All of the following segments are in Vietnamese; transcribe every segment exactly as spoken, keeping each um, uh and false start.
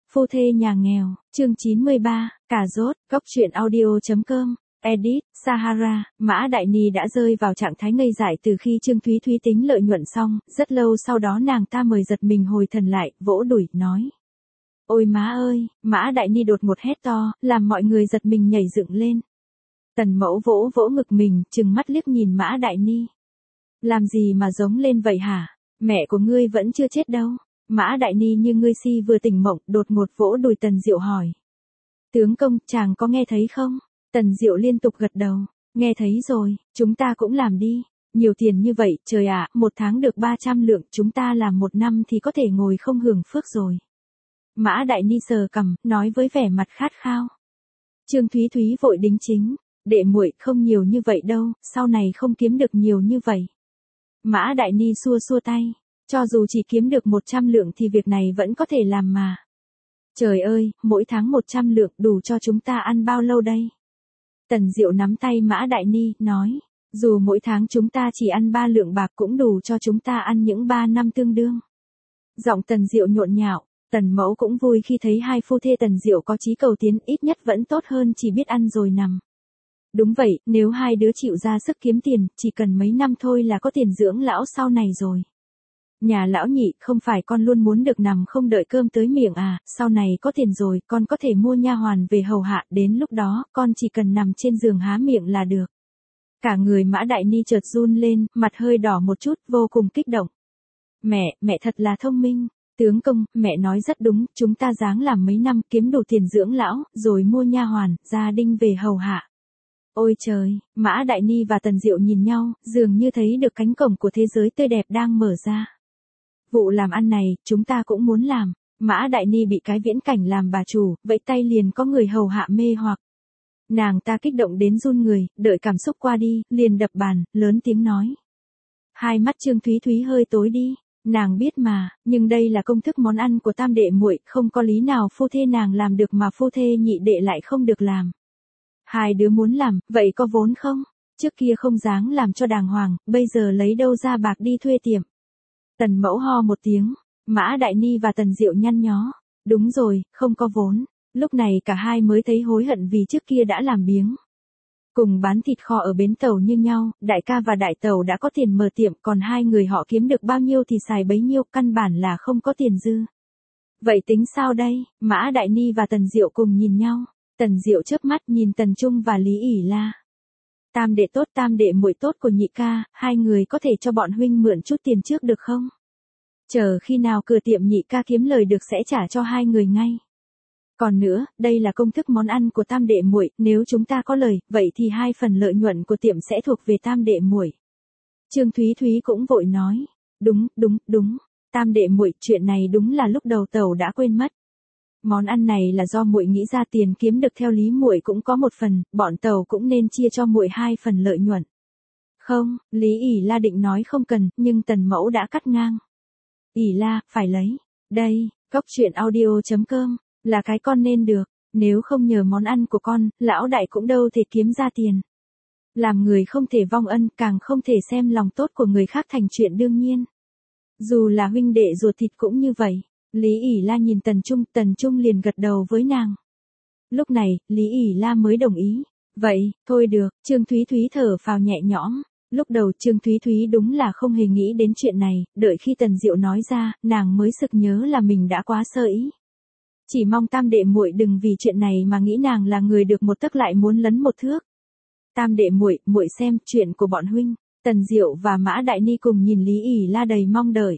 Phu thê nhà nghèo, chương chín mươi ba, cà rốt, góc truyện audio.com, edit, Sahara, Mã Đại Ni đã rơi vào trạng thái ngây dại từ khi Trương Thúy Thúy tính lợi nhuận xong, rất lâu sau đó nàng ta mới giật mình hồi thần lại, vỗ đùi, nói. Ôi má ơi, Mã Đại Ni đột ngột hét to, làm mọi người giật mình nhảy dựng lên. Tần Mẫu vỗ vỗ ngực mình, trừng mắt liếc nhìn Mã Đại Ni. Làm gì mà giống lên vậy hả? Mẹ của ngươi vẫn chưa chết đâu. Mã Đại Ni như ngươi si vừa tỉnh mộng, đột ngột vỗ đùi Tần Diệu hỏi. Tướng công, chàng có nghe thấy không? Tần Diệu liên tục gật đầu. Nghe thấy rồi, chúng ta cũng làm đi. Nhiều tiền như vậy, trời ạ, một tháng được ba trăm lượng, chúng ta làm một năm thì có thể ngồi không hưởng phước rồi. Mã Đại Ni sờ cằm, nói với vẻ mặt khát khao. Trương Thúy Thúy vội đính chính. Đệ muội, không nhiều như vậy đâu, sau này không kiếm được nhiều như vậy. Mã Đại Ni xua xua tay. Cho dù chỉ kiếm được một trăm lượng thì việc này vẫn có thể làm mà. Trời ơi, mỗi tháng một trăm lượng đủ cho chúng ta ăn bao lâu đây? Tần Diệu nắm tay Mã Đại Ni, nói. Dù mỗi tháng chúng ta chỉ ăn ba lượng bạc cũng đủ cho chúng ta ăn những ba năm tương đương. Giọng Tần Diệu nhộn nhạo, Tần Mẫu cũng vui khi thấy hai phu thê Tần Diệu có chí cầu tiến, ít nhất vẫn tốt hơn chỉ biết ăn rồi nằm. Đúng vậy, nếu hai đứa chịu ra sức kiếm tiền, chỉ cần mấy năm thôi là có tiền dưỡng lão sau này rồi. Nhà lão nhị, không phải con luôn muốn được nằm không đợi cơm tới miệng à, sau này có tiền rồi, con có thể mua nha hoàn về hầu hạ, đến lúc đó, con chỉ cần nằm trên giường há miệng là được. Cả người Mã Đại Ni chợt run lên, mặt hơi đỏ một chút, vô cùng kích động. Mẹ, mẹ thật là thông minh. Tướng công, mẹ nói rất đúng, chúng ta ráng làm mấy năm, kiếm đủ tiền dưỡng lão, rồi mua nha hoàn, gia đình về hầu hạ. Ôi trời, Mã Đại Ni và Tần Diệu nhìn nhau, dường như thấy được cánh cổng của thế giới tươi đẹp đang mở ra. Vụ làm ăn này, chúng ta cũng muốn làm. Mã Đại Ni bị cái viễn cảnh làm bà chủ, vẫy tay liền có người hầu hạ mê hoặc. Nàng ta kích động đến run người, đợi cảm xúc qua đi, liền đập bàn, lớn tiếng nói. Hai mắt Trương Thúy Thúy hơi tối đi, nàng biết mà, nhưng đây là công thức món ăn của tam đệ muội, không có lý nào phu thê nàng làm được mà phu thê nhị đệ lại không được làm. Hai đứa muốn làm, vậy có vốn không? Trước kia không dáng làm cho đàng hoàng, bây giờ lấy đâu ra bạc đi thuê tiệm. Tần Mẫu ho một tiếng, Mã Đại Ni và Tần Diệu nhăn nhó. Đúng rồi, không có vốn. Lúc này cả hai mới thấy hối hận vì trước kia đã làm biếng. Cùng bán thịt kho ở bến tàu như nhau, đại ca và đại tàu đã có tiền mở tiệm, còn hai người họ kiếm được bao nhiêu thì xài bấy nhiêu, căn bản là không có tiền dư. Vậy tính sao đây? Mã Đại Ni và Tần Diệu cùng nhìn nhau. Tần Diệu chớp mắt nhìn Tần Trung và Lý ỉ La. Tam đệ tốt, tam đệ muội tốt của nhị ca, hai người có thể cho bọn huynh mượn chút tiền trước được không? Chờ khi nào cửa tiệm nhị ca kiếm lời được sẽ trả cho hai người ngay. Còn nữa, đây là công thức món ăn của tam đệ muội, nếu chúng ta có lời, vậy thì hai phần lợi nhuận của tiệm sẽ thuộc về tam đệ muội. Trương Thúy Thúy cũng vội nói, đúng, đúng, đúng, tam đệ muội, chuyện này đúng là lúc đầu tàu đã quên mất. Món ăn này là do muội nghĩ ra, tiền kiếm được theo lý muội cũng có một phần, bọn tàu cũng nên chia cho muội hai phần lợi nhuận. Không, Lý ỉ La định nói không cần, nhưng Tần Mẫu đã cắt ngang. ỉ La, phải lấy. Đây, góc truyện audio.com, là cái con nên được, nếu không nhờ món ăn của con, lão đại cũng đâu thể kiếm ra tiền. Làm người không thể vong ân, càng không thể xem lòng tốt của người khác thành chuyện đương nhiên. Dù là huynh đệ ruột thịt cũng như vậy. Lý ỉ La nhìn Tần Trung, Tần Trung liền gật đầu với nàng. Lúc này, Lý ỉ La mới đồng ý. Vậy, thôi được, Trương Thúy Thúy thở phào nhẹ nhõm. Lúc đầu Trương Thúy Thúy đúng là không hề nghĩ đến chuyện này, đợi khi Tần Diệu nói ra, nàng mới sực nhớ là mình đã quá sơ ý. Chỉ mong tam đệ muội đừng vì chuyện này mà nghĩ nàng là người được một tấc lại muốn lấn một thước. Tam đệ muội, muội xem, chuyện của bọn huynh. Tần Diệu và Mã Đại Ni cùng nhìn Lý ỉ La đầy mong đợi.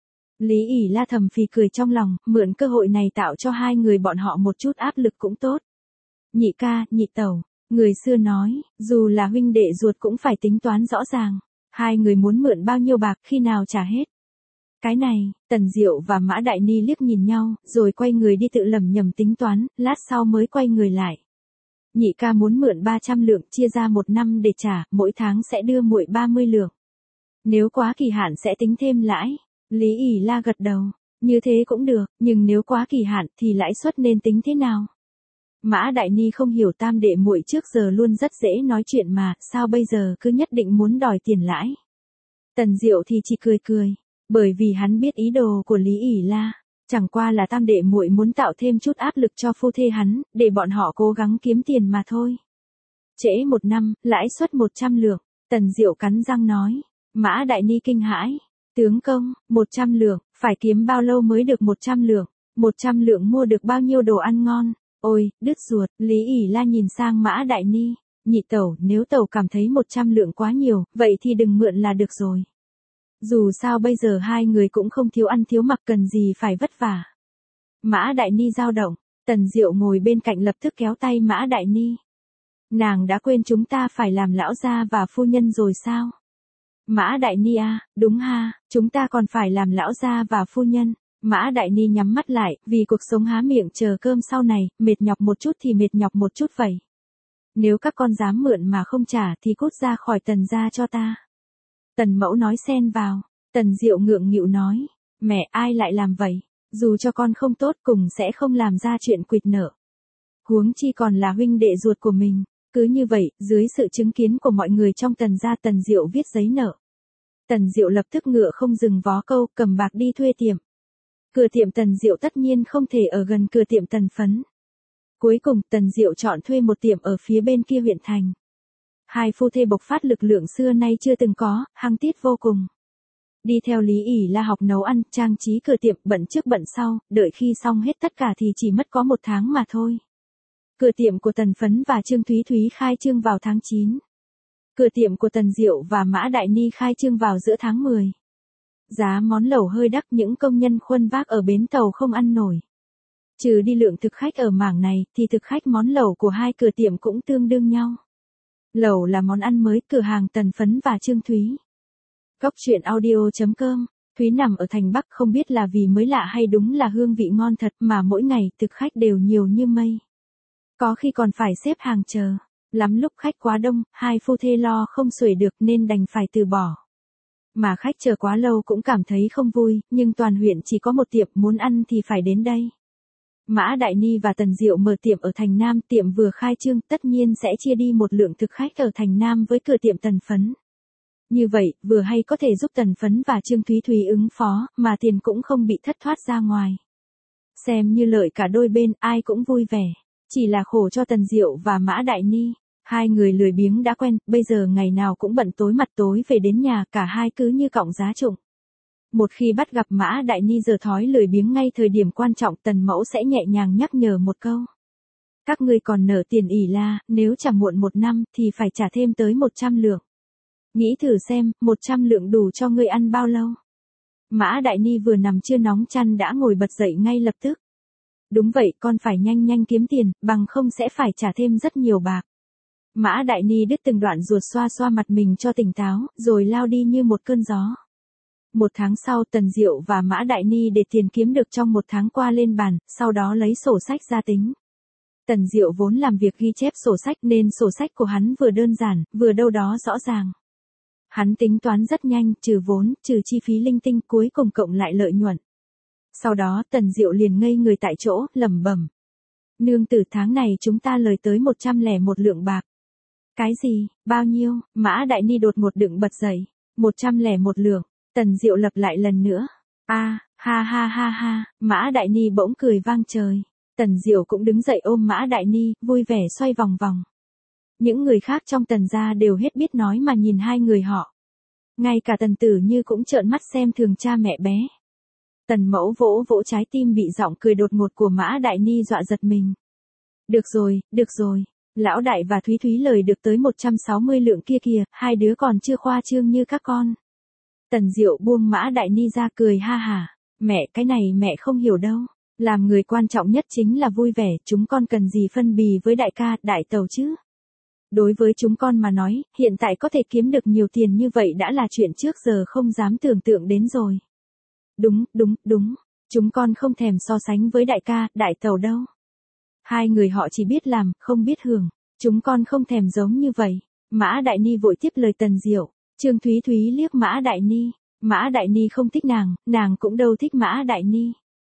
Lý ỉ La thầm phì cười trong lòng, mượn cơ hội này tạo cho hai người bọn họ một chút áp lực cũng tốt. Nhị ca, nhị tẩu, người xưa nói, dù là huynh đệ ruột cũng phải tính toán rõ ràng. Hai người muốn mượn bao nhiêu bạc khi nào trả hết. Cái này, Tần Diệu và Mã Đại Ni liếc nhìn nhau, rồi quay người đi tự lẩm nhẩm tính toán, lát sau mới quay người lại. Nhị ca muốn mượn ba trăm lượng, chia ra một năm để trả, mỗi tháng sẽ đưa muội ba mươi lượng. Nếu quá kỳ hạn sẽ tính thêm lãi. Lý ỉ La gật đầu, như thế cũng được, nhưng nếu quá kỳ hạn thì lãi suất nên tính thế nào? Mã Đại Ni không hiểu tam đệ muội trước giờ luôn rất dễ nói chuyện mà, sao bây giờ cứ nhất định muốn đòi tiền lãi? Tần Diệu thì chỉ cười cười, bởi vì hắn biết ý đồ của Lý ỉ La. Chẳng qua là tam đệ muội muốn tạo thêm chút áp lực cho phu thê hắn, để bọn họ cố gắng kiếm tiền mà thôi. Trễ một năm, lãi suất một trăm lượng, Tần Diệu cắn răng nói. Mã Đại Ni kinh hãi. Tướng công, một trăm lượng, phải kiếm bao lâu mới được một trăm lượng? một trăm lượng mua được bao nhiêu đồ ăn ngon? Ôi, đứt ruột, Lý ỉ La nhìn sang Mã Đại Ni. Nhị tẩu, nếu tẩu cảm thấy một trăm lượng quá nhiều, vậy thì đừng mượn là được rồi. Dù sao bây giờ hai người cũng không thiếu ăn thiếu mặc, cần gì phải vất vả. Mã Đại Ni dao động, Tần Diệu ngồi bên cạnh lập tức kéo tay Mã Đại Ni. Nàng đã quên chúng ta phải làm lão gia và phu nhân rồi sao? Mã Đại Ni à, đúng ha, chúng ta còn phải làm lão gia và phu nhân. Mã Đại Ni nhắm mắt lại, vì cuộc sống há miệng chờ cơm sau này, mệt nhọc một chút thì mệt nhọc một chút vậy. Nếu các con dám mượn mà không trả thì cút ra khỏi Tần gia cho ta. Tần mẫu nói xen vào. Tần Diệu ngượng nghịu nói. Mẹ, ai lại làm vậy? Dù cho con không tốt cùng sẽ không làm ra chuyện quỵt nợ. Huống chi còn là huynh đệ ruột của mình. Cứ như vậy, dưới sự chứng kiến của mọi người trong Tần gia, Tần Diệu viết giấy nợ. Tần Diệu lập tức ngựa không dừng vó câu, cầm bạc đi thuê tiệm. Cửa tiệm Tần Diệu tất nhiên không thể ở gần cửa tiệm Tần Phấn. Cuối cùng, Tần Diệu chọn thuê một tiệm ở phía bên kia huyện thành. Hai phu thê bộc phát lực lượng xưa nay chưa từng có, hăng tiết vô cùng. Đi theo Lý ỉ La học nấu ăn, trang trí cửa tiệm, bận trước bận sau, đợi khi xong hết tất cả thì chỉ mất có một tháng mà thôi. Cửa tiệm của Tần Phấn và Trương Thúy Thúy khai trương vào tháng chín. Cửa tiệm của Tần Diệu và Mã Đại Ni khai trương vào giữa tháng mười. Giá món lẩu hơi đắt, những công nhân khuân vác ở bến tàu không ăn nổi. Trừ đi lượng thực khách ở mảng này, thì thực khách món lẩu của hai cửa tiệm cũng tương đương nhau. Lẩu là món ăn mới, cửa hàng Tần Phấn và Trương Thúy. Góc truyện audio chấm com. Thúy nằm ở thành Bắc, không biết là vì mới lạ hay đúng là hương vị ngon thật mà mỗi ngày thực khách đều nhiều như mây. Có khi còn phải xếp hàng chờ. Lắm lúc khách quá đông, hai phu thê lo không xuể được nên đành phải từ bỏ. Mà khách chờ quá lâu cũng cảm thấy không vui, nhưng toàn huyện chỉ có một tiệm, muốn ăn thì phải đến đây. Mã Đại Ni và Tần Diệu mở tiệm ở thành Nam, tiệm vừa khai trương tất nhiên sẽ chia đi một lượng thực khách ở thành Nam với cửa tiệm Tần Phấn. Như vậy, vừa hay có thể giúp Tần Phấn và Trương Thúy Thúy ứng phó, mà tiền cũng không bị thất thoát ra ngoài. Xem như lợi cả đôi bên, ai cũng vui vẻ. Chỉ là khổ cho Tần Diệu và Mã Đại Ni. Hai người lười biếng đã quen, bây giờ ngày nào cũng bận tối mặt tối về đến nhà, cả hai cứ như cọng giá trụng. Một khi bắt gặp Mã Đại Ni giờ thói lười biếng ngay thời điểm quan trọng, Tần mẫu sẽ nhẹ nhàng nhắc nhở một câu. Các ngươi còn nợ tiền ỉ La, nếu trả muộn một năm thì phải trả thêm tới một trăm lượng. Nghĩ thử xem, một trăm lượng đủ cho ngươi ăn bao lâu? Mã Đại Ni vừa nằm chưa nóng chăn đã ngồi bật dậy ngay lập tức. Đúng vậy, con phải nhanh nhanh kiếm tiền, bằng không sẽ phải trả thêm rất nhiều bạc. Mã Đại Ni đứt từng đoạn ruột, xoa xoa mặt mình cho tỉnh táo, rồi lao đi như một cơn gió. Một tháng sau, Tần Diệu và Mã Đại Ni để tiền kiếm được trong một tháng qua lên bàn, sau đó lấy sổ sách ra tính. Tần Diệu vốn làm việc ghi chép sổ sách nên sổ sách của hắn vừa đơn giản, vừa đâu đó rõ ràng. Hắn tính toán rất nhanh, trừ vốn, trừ chi phí linh tinh, cuối cùng cộng lại lợi nhuận. Sau đó Tần Diệu liền ngây người tại chỗ, lẩm bẩm. Nương tử, tháng này chúng ta lời tới một trăm lẻ một lượng bạc. Cái gì, bao nhiêu? Mã Đại Ni đột ngột đứng bật dậy. một trăm lẻ một lượng. Tần Diệu lặp lại lần nữa. A, à, ha ha ha ha, Mã Đại Ni bỗng cười vang trời. Tần Diệu cũng đứng dậy ôm Mã Đại Ni, vui vẻ xoay vòng vòng. Những người khác trong Tần gia đều hết biết nói mà nhìn hai người họ. Ngay cả Tần Tử Như cũng trợn mắt xem thường cha mẹ bé. Tần mẫu vỗ vỗ trái tim bị giọng cười đột ngột của Mã Đại Ni dọa giật mình. Được rồi, được rồi. Lão Đại và Thúy Thúy lời được tới một trăm sáu mươi lượng kia kìa, hai đứa còn chưa khoa trương như các con. Tần Diệu buông Mã Đại Ni ra cười ha hả. Mẹ, cái này mẹ không hiểu đâu. Làm người quan trọng nhất chính là vui vẻ, chúng con cần gì phân bì với đại ca, đại tàu chứ. Đối với chúng con mà nói, hiện tại có thể kiếm được nhiều tiền như vậy đã là chuyện trước giờ không dám tưởng tượng đến rồi. Đúng, đúng, đúng. Chúng con không thèm so sánh với đại ca, đại tàu đâu. Hai người họ chỉ biết làm, không biết hưởng. Chúng con không thèm giống như vậy. Mã Đại Ni vội tiếp lời Tần Diệu. Trương Thúy Thúy liếc Mã Đại Ni. Mã Đại Ni không thích nàng, nàng cũng đâu thích Mã Đại Ni.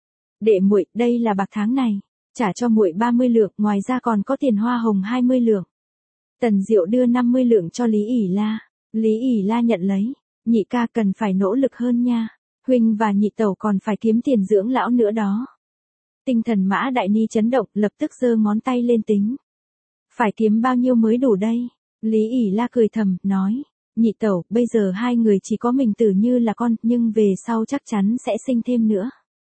Đệ muội, đây là bạc tháng này. Trả cho muội ba mươi lượng, ngoài ra còn có tiền hoa hồng hai mươi lượng. Tần Diệu đưa năm mươi lượng cho Lý ỉ La. Lý ỉ La nhận lấy. Nhị ca cần phải nỗ lực hơn nha. Huynh và nhị tẩu còn phải kiếm tiền dưỡng lão nữa đó. Tinh thần Mã Đại Ni chấn động, lập tức giơ ngón tay lên tính. Phải kiếm bao nhiêu mới đủ đây? Lý ỉ La cười thầm, nói. Nhị tẩu, bây giờ hai người chỉ có mình Tử Như là con, nhưng về sau chắc chắn sẽ sinh thêm nữa.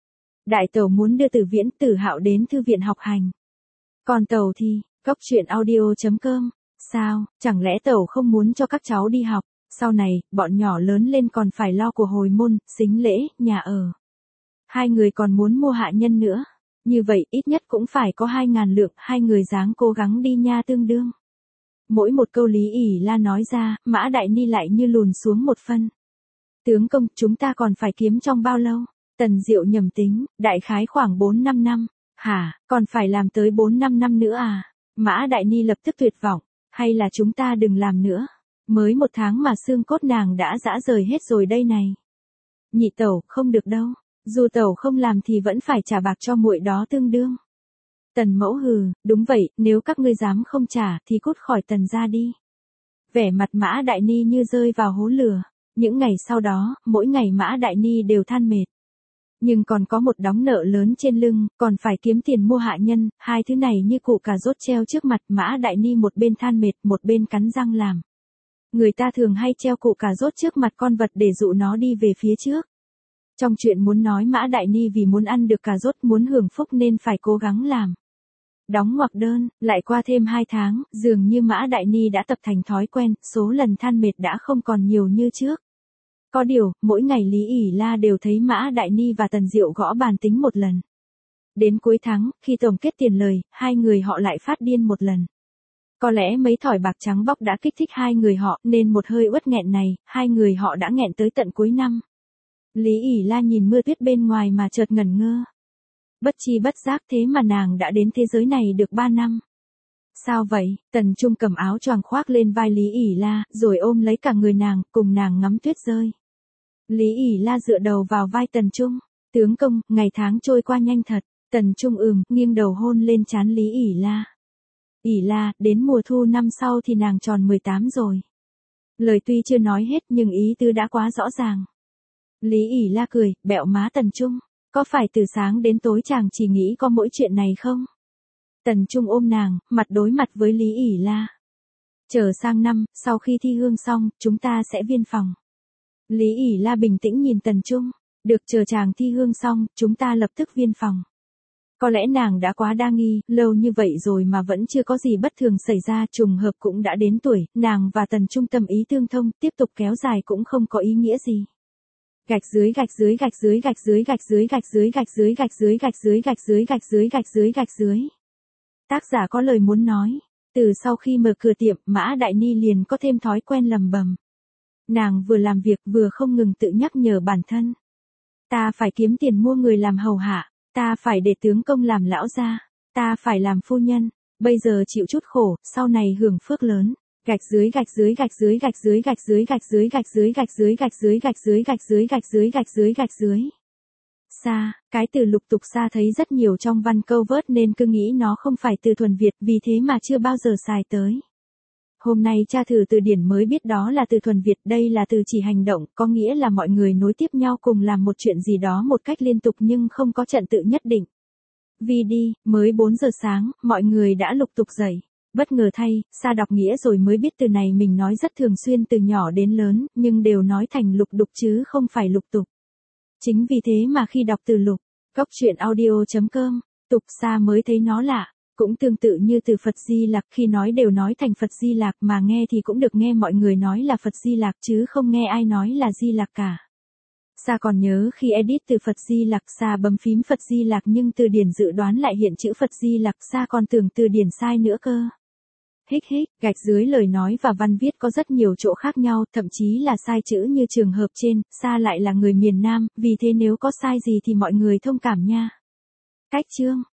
Đại tẩu muốn đưa Tử Viễn, Tử Hạo đến thư viện học hành. Còn tẩu thì, Cốc truyện audio chấm com. Sao, chẳng lẽ tẩu không muốn cho các cháu đi học? Sau này, bọn nhỏ lớn lên còn phải lo của hồi môn, sính lễ, nhà ở. Hai người còn muốn mua hạ nhân nữa. Như vậy, ít nhất cũng phải có hai ngàn lượng, hai người dáng cố gắng đi nha tương đương. Mỗi một câu Lý ỉ La nói ra, Mã Đại Ni lại như lùn xuống một phân. Tướng công, chúng ta còn phải kiếm trong bao lâu? Tần Diệu nhầm tính, đại khái khoảng bốn năm năm. Hả, còn phải làm tới bốn năm năm nữa à? Mã Đại Ni lập tức tuyệt vọng. Hay là chúng ta đừng làm nữa? Mới một tháng mà xương cốt nàng đã rã rời hết rồi đây này. Nhị tẩu, không được đâu. Dù tẩu không làm thì vẫn phải trả bạc cho muội đó tương đương. Tần mẫu hừ, đúng vậy, nếu các ngươi dám không trả thì cút khỏi tần ra đi. Vẻ mặt Mã Đại Ni như rơi vào hố lửa. Những ngày sau đó, mỗi ngày Mã Đại Ni đều than mệt. Nhưng còn có một đống nợ lớn trên lưng, còn phải kiếm tiền mua hạ nhân, hai thứ này như cụ cà rốt treo trước mặt. Mã Đại Ni một bên than mệt, một bên cắn răng làm. Người ta thường hay treo cụ cà rốt trước mặt con vật để dụ nó đi về phía trước. Trong chuyện muốn nói Mã Đại Ni vì muốn ăn được cà rốt, muốn hưởng phúc nên phải cố gắng làm. Đóng ngoặc đơn, lại qua thêm hai tháng, dường như Mã Đại Ni đã tập thành thói quen, số lần than mệt đã không còn nhiều như trước. Có điều, mỗi ngày Lý ỉ La đều thấy Mã Đại Ni và Tần Diệu gõ bàn tính một lần. Đến cuối tháng, khi tổng kết tiền lời, hai người họ lại phát điên một lần. Có lẽ mấy thỏi bạc trắng bóc đã kích thích hai người họ, nên một hơi uất nghẹn này, hai người họ đã nghẹn tới tận cuối năm. Lý ỉ La nhìn mưa tuyết bên ngoài mà chợt ngẩn ngơ. Bất chi bất giác thế mà nàng đã đến thế giới này được ba năm. Sao vậy? Tần Trung cầm áo choàng khoác lên vai Lý ỉ La, rồi ôm lấy cả người nàng, cùng nàng ngắm tuyết rơi. Lý ỉ La dựa đầu vào vai Tần Trung. Tướng công, ngày tháng trôi qua nhanh thật. Tần Trung ừm, nghiêng đầu hôn lên trán Lý ỉ La. ỉ La, đến mùa thu năm sau thì nàng tròn mười tám rồi. Lời tuy chưa nói hết nhưng ý tứ đã quá rõ ràng. Lý ỉ La cười, bẹo má Tần Trung. Có phải từ sáng đến tối chàng chỉ nghĩ có mỗi chuyện này không? Tần Trung ôm nàng, mặt đối mặt với Lý ỉ La. Chờ sang năm, sau khi thi hương xong, chúng ta sẽ viên phòng. Lý ỉ La bình tĩnh nhìn Tần Trung. Được, chờ chàng thi hương xong, chúng ta lập tức viên phòng. Có lẽ nàng đã quá đa nghi, lâu như vậy rồi mà vẫn chưa có gì bất thường xảy ra, trùng hợp cũng đã đến tuổi, nàng và Tần Trung tâm ý tương thông, tiếp tục kéo dài cũng không có ý nghĩa gì. Gạch dưới gạch dưới gạch dưới gạch dưới gạch dưới gạch dưới gạch dưới gạch dưới gạch dưới gạch dưới gạch dưới gạch dưới gạch dưới. Tác giả có lời muốn nói. Từ sau khi mở cửa tiệm, Mã Đại Ni liền có thêm thói quen lầm bầm. Nàng vừa làm việc vừa không ngừng tự nhắc nhở bản thân. Ta phải kiếm tiền mua người làm hầu hạ, ta phải để tướng công làm lão gia, ta phải làm phu nhân, bây giờ chịu chút khổ, sau này hưởng phước lớn. Gạch dưới gạch dưới gạch dưới gạch dưới gạch dưới gạch dưới gạch dưới gạch dưới gạch dưới gạch dưới gạch dưới gạch dưới gạch dưới gạch dưới. Xa, cái từ lục tục xa thấy rất nhiều trong văn câu vớt nên cứ nghĩ nó không phải từ thuần Việt, vì thế mà chưa bao giờ xài tới. Hôm nay tra thử từ điển mới biết đó là từ thuần Việt, đây là từ chỉ hành động, có nghĩa là mọi người nối tiếp nhau cùng làm một chuyện gì đó một cách liên tục nhưng không có trận tự nhất định. Vì đi, mới bốn giờ sáng, mọi người đã lục tục dậy. Bất ngờ thay, Sa đọc nghĩa rồi mới biết từ này mình nói rất thường xuyên từ nhỏ đến lớn, nhưng đều nói thành lục đục chứ không phải lục tục. Chính vì thế mà khi đọc từ lục, Cốc truyện audio chấm com, tục Sa mới thấy nó lạ. Cũng tương tự như từ Phật Di Lặc, khi nói đều nói thành Phật Di Lặc, mà nghe thì cũng được nghe mọi người nói là Phật Di Lặc chứ không nghe ai nói là Di Lặc cả. Sa còn nhớ khi edit từ Phật Di Lặc, Sa bấm phím Phật Di Lặc nhưng từ điển dự đoán lại hiện chữ Phật Di Lặc, Sa còn tưởng từ điển sai nữa cơ. Hích hích, gạch dưới lời nói và văn viết có rất nhiều chỗ khác nhau, thậm chí là sai chữ như trường hợp trên. Sa lại là người miền Nam, vì thế nếu có sai gì thì mọi người thông cảm nha. Cách chương